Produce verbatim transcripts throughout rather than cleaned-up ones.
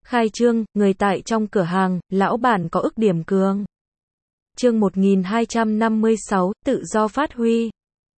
Khai trương, người tại trong cửa hàng, lão bản có ức điểm cường. Chương một nghìn hai trăm năm mươi sáu, tự do phát huy.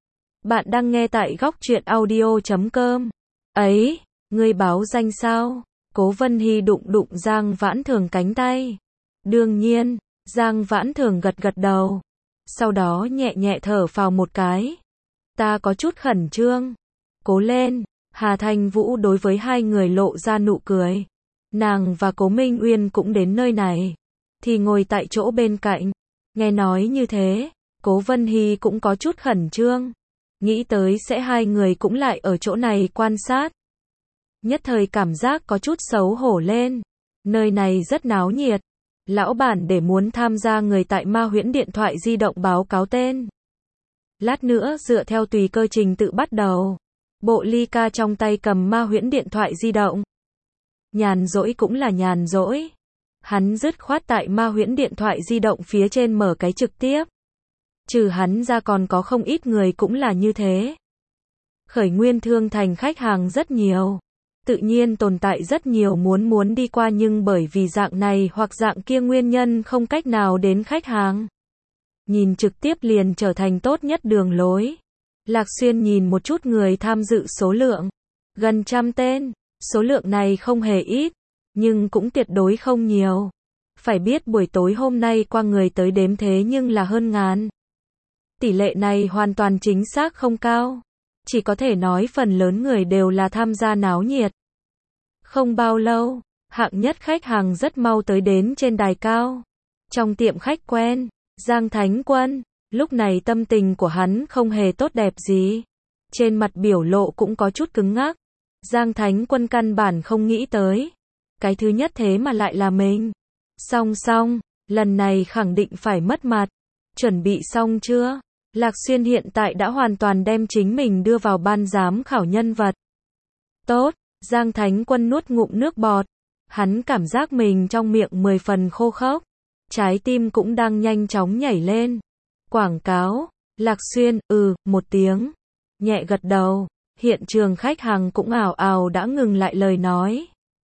Bạn đang nghe tại góc truyện audio chấm com. Ấy, ngươi báo danh sao? Cố Vân Hy đụng đụng Giang Vãn Thường cánh tay. Đương nhiên, Giang Vãn Thường gật gật đầu. Sau đó nhẹ nhẹ thở phào một cái. Ta có chút khẩn trương. Cố lên. Hà Thanh Vũ đối với hai người lộ ra nụ cười. Nàng và Cố Minh Uyên cũng đến nơi này. Thì ngồi tại chỗ bên cạnh. Nghe nói như thế, Cố Vân Hy cũng có chút khẩn trương. Nghĩ tới sẽ hai người cũng lại ở chỗ này quan sát. Nhất thời cảm giác có chút xấu hổ lên. Nơi này rất náo nhiệt. Lão bản để muốn tham gia người tại Ma Huyễn điện thoại di động báo cáo tên. Lát nữa dựa theo tùy cơ trình tự bắt đầu. Bộ Ly Ca trong tay cầm Ma Huyễn điện thoại di động. Nhàn rỗi cũng là nhàn rỗi. Hắn dứt khoát tại Ma Huyễn điện thoại di động phía trên mở cái trực tiếp. Trừ hắn ra còn có không ít người cũng là như thế. Khởi Nguyên Thương Thành khách hàng rất nhiều. Tự nhiên tồn tại rất nhiều muốn muốn đi qua nhưng bởi vì dạng này hoặc dạng kia nguyên nhân không cách nào đến khách hàng. Nhìn trực tiếp liền trở thành tốt nhất đường lối. Lạc Xuyên nhìn một chút người tham dự số lượng. Gần trăm tên. Số lượng này không hề ít. Nhưng cũng tuyệt đối không nhiều. Phải biết buổi tối hôm nay qua người tới đếm thế nhưng là hơn ngàn. Tỷ lệ này hoàn toàn chính xác không cao. Chỉ có thể nói phần lớn người đều là tham gia náo nhiệt. Không bao lâu, hạng nhất khách hàng rất mau tới đến trên đài cao. Trong tiệm khách quen, Giang Thánh Quân, lúc này tâm tình của hắn không hề tốt đẹp gì. Trên mặt biểu lộ cũng có chút cứng ngắc. Giang Thánh Quân căn bản không nghĩ tới. Cái thứ nhất thế mà lại là mình. Xong xong, lần này khẳng định phải mất mặt. Chuẩn bị xong chưa? Lạc Xuyên hiện tại đã hoàn toàn đem chính mình đưa vào ban giám khảo nhân vật. Tốt, Giang Thánh Quân nuốt ngụm nước bọt. Hắn cảm giác mình trong miệng mười phần khô khốc. Trái tim cũng đang nhanh chóng nhảy lên. Quảng cáo, Lạc Xuyên, ừ, một tiếng. Nhẹ gật đầu, hiện trường khách hàng cũng ào ào đã ngừng lại lời nói.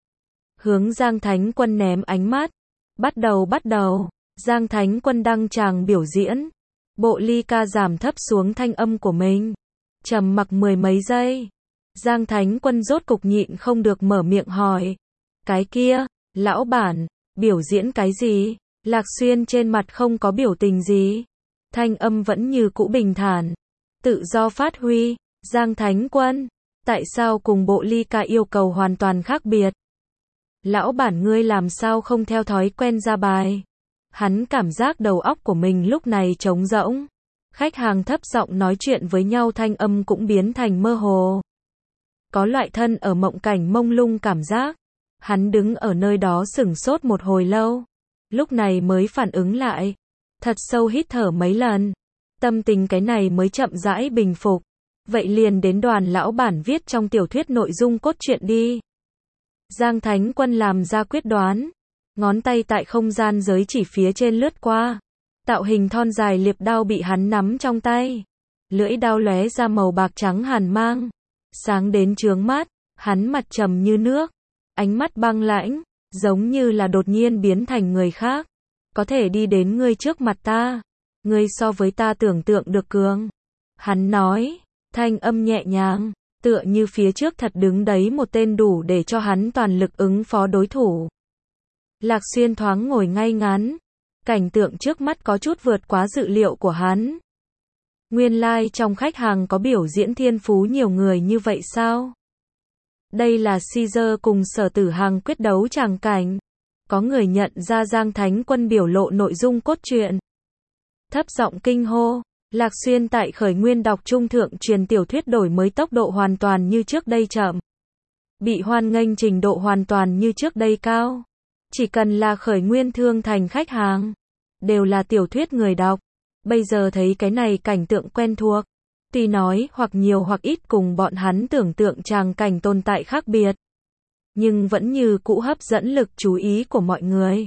Hướng Giang Thánh Quân ném ánh mắt. Bắt đầu bắt đầu, Giang Thánh Quân đăng tràng biểu diễn. Bộ Ly Ca giảm thấp xuống thanh âm của mình. Trầm mặc mười mấy giây. Giang Thánh Quân rốt cục nhịn không được mở miệng hỏi. Cái kia, lão bản, biểu diễn cái gì? Lạc Xuyên trên mặt không có biểu tình gì. Thanh âm vẫn như cũ bình thản. Tự do phát huy. Giang Thánh Quân, tại sao cùng Bộ Ly Ca yêu cầu hoàn toàn khác biệt? Lão bản ngươi làm sao không theo thói quen ra bài? Hắn cảm giác đầu óc của mình lúc này trống rỗng. Khách hàng thấp giọng nói chuyện với nhau thanh âm cũng biến thành mơ hồ. Có loại thân ở mộng cảnh mông lung cảm giác. Hắn đứng ở nơi đó sửng sốt một hồi lâu. Lúc này mới phản ứng lại. Thật sâu hít thở mấy lần. Tâm tình cái này mới chậm rãi bình phục. Vậy liền đến đoàn lão bản viết trong tiểu thuyết nội dung cốt truyện đi. Giang Thánh Quân làm ra quyết đoán. Ngón tay tại không gian giới chỉ phía trên lướt qua. Tạo hình thon dài liệp đao bị hắn nắm trong tay. Lưỡi đao lóe ra màu bạc trắng hàn mang. Sáng đến chướng mắt. Hắn mặt trầm như nước. Ánh mắt băng lãnh. Giống như là đột nhiên biến thành người khác. Có thể đi đến ngươi trước mặt ta. Ngươi so với ta tưởng tượng được cường. Hắn nói. Thanh âm nhẹ nhàng. Tựa như phía trước thật đứng đấy một tên đủ để cho hắn toàn lực ứng phó đối thủ. Lạc Xuyên thoáng ngồi ngay ngắn. Cảnh tượng trước mắt có chút vượt quá dự liệu của hắn. Nguyên lai like trong khách hàng có biểu diễn thiên phú nhiều người như vậy sao? Đây là Caesar cùng Sở Tử Hằng quyết đấu tràng cảnh. Có người nhận ra Giang Thánh Quân biểu lộ nội dung cốt truyện. Thấp giọng kinh hô. Lạc Xuyên tại Khởi Nguyên đọc trung thượng truyền tiểu thuyết đổi mới tốc độ hoàn toàn như trước đây chậm. Bị hoan nghênh trình độ hoàn toàn như trước đây cao. Chỉ cần là Khởi Nguyên Thương Thành khách hàng. Đều là tiểu thuyết người đọc. Bây giờ thấy cái này cảnh tượng quen thuộc. Tuy nói hoặc nhiều hoặc ít cùng bọn hắn tưởng tượng tràng cảnh tồn tại khác biệt. Nhưng vẫn như cũ hấp dẫn lực chú ý của mọi người.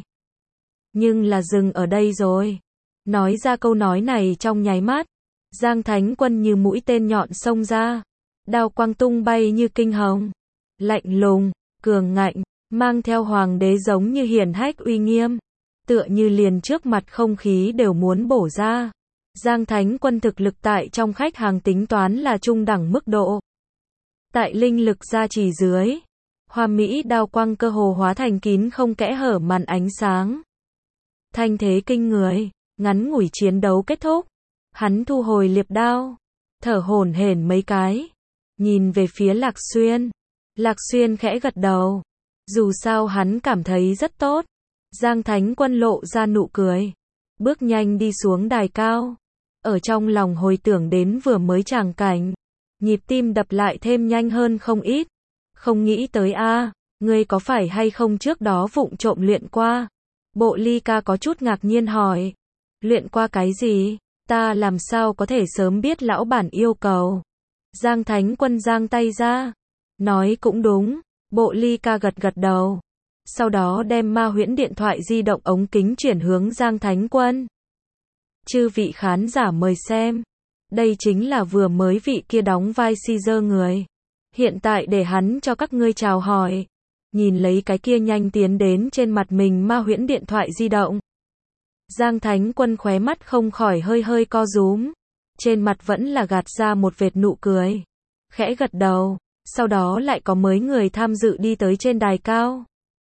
Nhưng là dừng ở đây rồi. Nói ra câu nói này trong nháy mắt. Giang Thánh Quân như mũi tên nhọn xông ra. Đao quang tung bay như kinh hồng. Lạnh lùng, cường ngạnh, mang theo hoàng đế giống như hiển hách uy nghiêm, tựa như liền trước mặt không khí đều muốn bổ ra. Giang Thánh Quân thực lực tại trong khách hàng tính toán là trung đẳng mức độ. Tại linh lực gia trì dưới, hoa mỹ đao quang cơ hồ hóa thành kín không kẽ hở màn ánh sáng. Thanh thế kinh người, ngắn ngủi chiến đấu kết thúc, hắn thu hồi liệp đao, thở hổn hển mấy cái, nhìn về phía Lạc Xuyên. Lạc Xuyên khẽ gật đầu, dù sao hắn cảm thấy rất tốt. Giang Thánh Quân lộ ra nụ cười, bước nhanh đi xuống đài cao, ở trong lòng hồi tưởng đến vừa mới tràng cảnh, nhịp tim đập lại thêm nhanh hơn không ít. Không nghĩ tới a, à, ngươi có phải hay không trước đó vụng trộm luyện qua? Bộ Ly Ca có chút ngạc nhiên hỏi. Luyện qua cái gì? Ta làm sao có thể sớm biết lão bản yêu cầu? Giang Thánh Quân giang tay ra, nói cũng đúng. Bộ Ly Ca gật gật đầu, sau đó đem ma huyễn điện thoại di động ống kính chuyển hướng Giang Thánh Quân. Chư vị khán giả mời xem, đây chính là vừa mới vị kia đóng vai Caesar người. Hiện tại để hắn cho các ngươi chào hỏi. Nhìn lấy cái kia nhanh tiến đến trên mặt mình ma huyễn điện thoại di động, Giang Thánh Quân khóe mắt không khỏi hơi hơi co rúm, trên mặt vẫn là gạt ra một vệt nụ cười, khẽ gật đầu, sau đó lại có mấy người tham dự đi tới trên đài cao.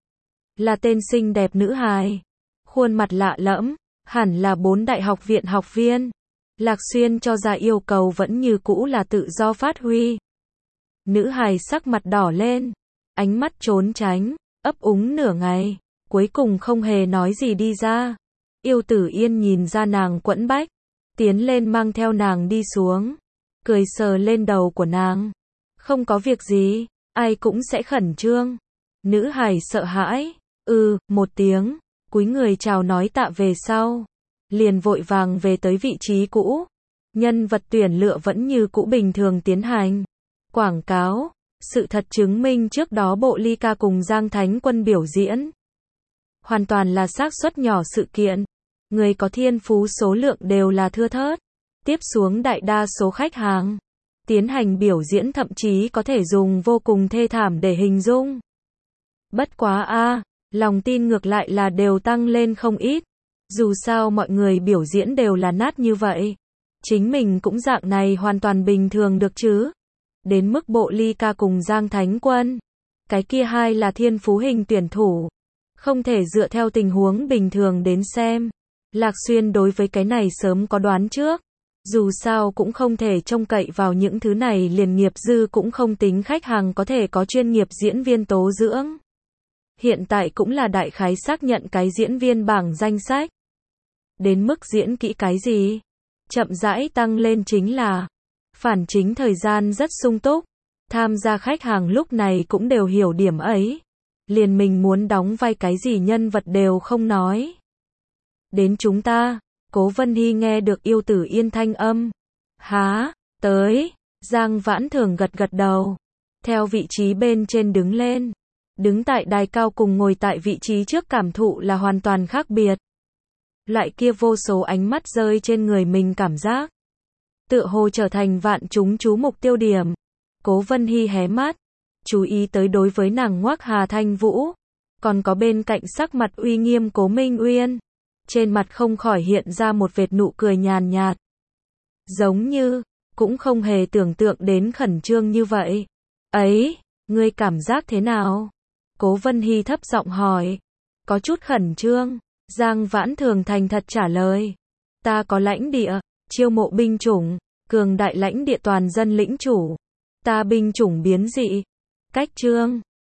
Là tên xinh đẹp nữ hài, khuôn mặt lạ lẫm, hẳn là bốn đại học viện học viên. Lạc Xuyên cho ra yêu cầu vẫn như cũ là tự do phát huy. Nữ hài sắc mặt đỏ lên, ánh mắt trốn tránh, ấp úng nửa ngày, cuối cùng không hề nói gì đi ra. Yêu Tử Yên nhìn ra nàng quẫn bách, tiến lên mang theo nàng đi xuống, cười sờ lên đầu của nàng. Không có việc gì, ai cũng sẽ khẩn trương. Nữ hài sợ hãi, ừ, một tiếng, cúi người chào nói tạ về sau, liền vội vàng về tới vị trí cũ. Nhân vật tuyển lựa vẫn như cũ bình thường tiến hành. Quảng cáo, sự thật chứng minh trước đó Bộ Ly Ca cùng Giang Thánh Quân biểu diễn hoàn toàn là xác suất nhỏ sự kiện. Người có thiên phú số lượng đều là thưa thớt. Tiếp xuống đại đa số khách hàng tiến hành biểu diễn thậm chí có thể dùng vô cùng thê thảm để hình dung. Bất quá a, à, lòng tin ngược lại là đều tăng lên không ít. Dù sao mọi người biểu diễn đều là nát như vậy, chính mình cũng dạng này hoàn toàn bình thường được chứ. Đến mức Bộ Ly Ca cùng Giang Thánh Quân, cái kia hai là thiên phú hình tuyển thủ, không thể dựa theo tình huống bình thường đến xem. Lạc Xuyên đối với cái này sớm có đoán trước, dù sao cũng không thể trông cậy vào những thứ này liền nghiệp dư cũng không tính khách hàng có thể có chuyên nghiệp diễn viên tố dưỡng. Hiện tại cũng là đại khái xác nhận cái diễn viên bảng danh sách. Đến mức diễn kỹ cái gì? Chậm rãi tăng lên chính là phản chính thời gian rất sung túc. Tham gia khách hàng lúc này cũng đều hiểu điểm ấy. Liền mình muốn đóng vai cái gì nhân vật đều không nói. Đến chúng ta, Cố Vân Hy nghe được Yêu Tử Yên thanh âm. Há, tới, Giang Vãn Thường gật gật đầu. Theo vị trí bên trên đứng lên. Đứng tại đài cao cùng ngồi tại vị trí trước cảm thụ là hoàn toàn khác biệt. Loại kia vô số ánh mắt rơi trên người mình cảm giác tựa hồ trở thành vạn chúng chú mục tiêu điểm. Cố Vân Hy hé mắt, chú ý tới đối với nàng ngoác Hà Thanh Vũ, còn có bên cạnh sắc mặt uy nghiêm Cố Minh Uyên, trên mặt không khỏi hiện ra một vệt nụ cười nhàn nhạt. Giống như cũng không hề tưởng tượng đến khẩn trương như vậy. Ấy, ngươi cảm giác thế nào? Cố Vân Hy thấp giọng hỏi. Có chút khẩn trương. Giang Vãn Thường thành thật trả lời. Ta có lãnh địa, chiêu mộ binh chủng, cường đại lãnh địa toàn dân lĩnh chủ. Ta binh chủng biến dị, cách trương,